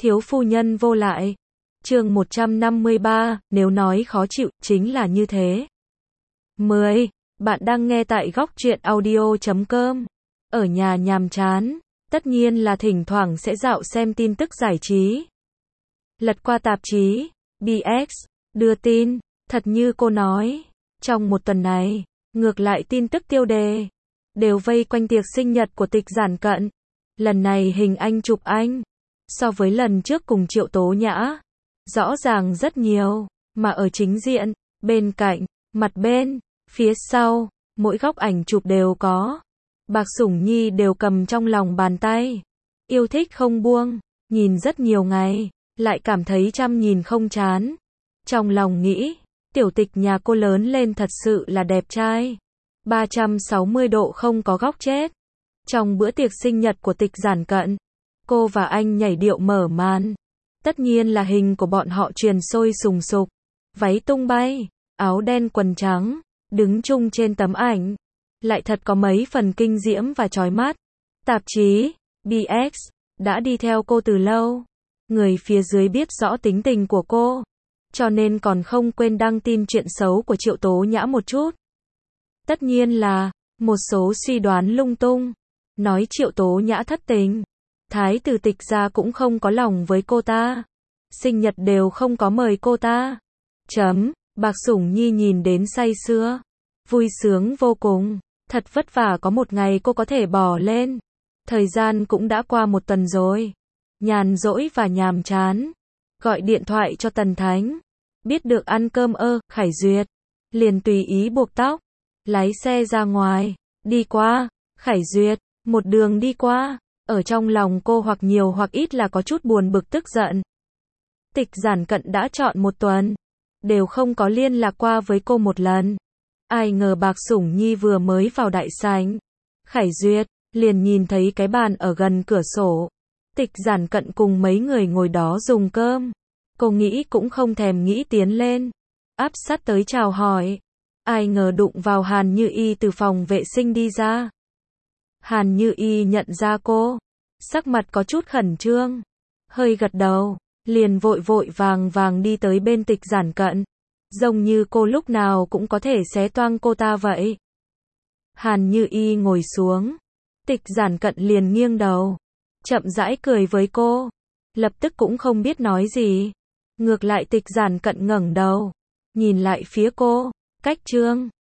Thiếu phu nhân vô lại. Chương 153, nếu nói khó chịu, chính là như thế. 10. Bạn đang nghe tại góc truyện audio.com. Ở nhà nhàm chán, tất nhiên là thỉnh thoảng sẽ dạo xem tin tức giải trí. Lật qua tạp chí, BX, đưa tin, thật như cô nói, trong một tuần này, ngược lại tin tức tiêu đề, đều vây quanh tiệc sinh nhật của Tịch Giản Cận. Lần này hình anh chụp anh, so với lần trước cùng Triệu Tố Nhã, rõ ràng rất nhiều, mà ở chính diện, bên cạnh, mặt bên, phía sau, mỗi góc ảnh chụp đều có. Bạc Sủng Nhi đều cầm trong lòng bàn tay, yêu thích không buông, nhìn rất nhiều ngày, lại cảm thấy chăm nhìn không chán. Trong lòng nghĩ, tiểu Tịch nhà cô lớn lên thật sự là đẹp trai. 360 độ không có góc chết. Trong bữa tiệc sinh nhật của Tịch Giản Cận, cô và anh nhảy điệu mở màn. Tất nhiên là hình của bọn họ truyền sôi sùng sục, váy tung bay, áo đen quần trắng, đứng chung trên tấm ảnh, lại thật có mấy phần kinh diễm và chói mắt. Tạp chí BX đã đi theo cô từ lâu, người phía dưới biết rõ tính tình của cô, cho nên còn không quên đăng tin chuyện xấu của Triệu Tố Nhã một chút. Tất nhiên là một số suy đoán lung tung, nói Triệu Tố Nhã thất tình, thái tử Tịch gia cũng không có lòng với cô ta, sinh nhật đều không có mời cô ta. Bạc Sủng Nhi nhìn đến say sưa, vui sướng vô cùng, thật vất vả có một ngày cô có thể bỏ lên. Thời gian cũng đã qua một tuần rồi, nhàn rỗi và nhàm chán, gọi điện thoại cho Tần Thánh, biết được ăn cơm Khải Duyệt, liền tùy ý buộc tóc, lái xe ra ngoài, đi qua Khải Duyệt, một đường đi qua, ở trong lòng cô hoặc nhiều hoặc ít là có chút buồn bực tức giận. Tịch Giản Cận đã chọn một tuần, đều không có liên lạc qua với cô một lần. Ai ngờ Bạc Sủng Nhi vừa mới vào đại sảnh, Khải Duyệt liền nhìn thấy cái bàn ở gần cửa sổ, Tịch Giản Cận cùng mấy người ngồi đó dùng cơm. Cô nghĩ cũng không thèm nghĩ tiến lên, áp sát tới chào hỏi. Ai ngờ đụng vào Hàn Như Y từ phòng vệ sinh đi ra. Hàn Như Y nhận ra cô, sắc mặt có chút khẩn trương, hơi gật đầu, liền vội vội vàng vàng đi tới bên Tịch Giản Cận, giống như cô lúc nào cũng có thể xé toang cô ta vậy. Hàn Như Y ngồi xuống, Tịch Giản Cận liền nghiêng đầu, chậm rãi cười với cô, lập tức cũng không biết nói gì. Ngược lại Tịch Giản Cận ngẩng đầu, nhìn lại phía cô, cách chương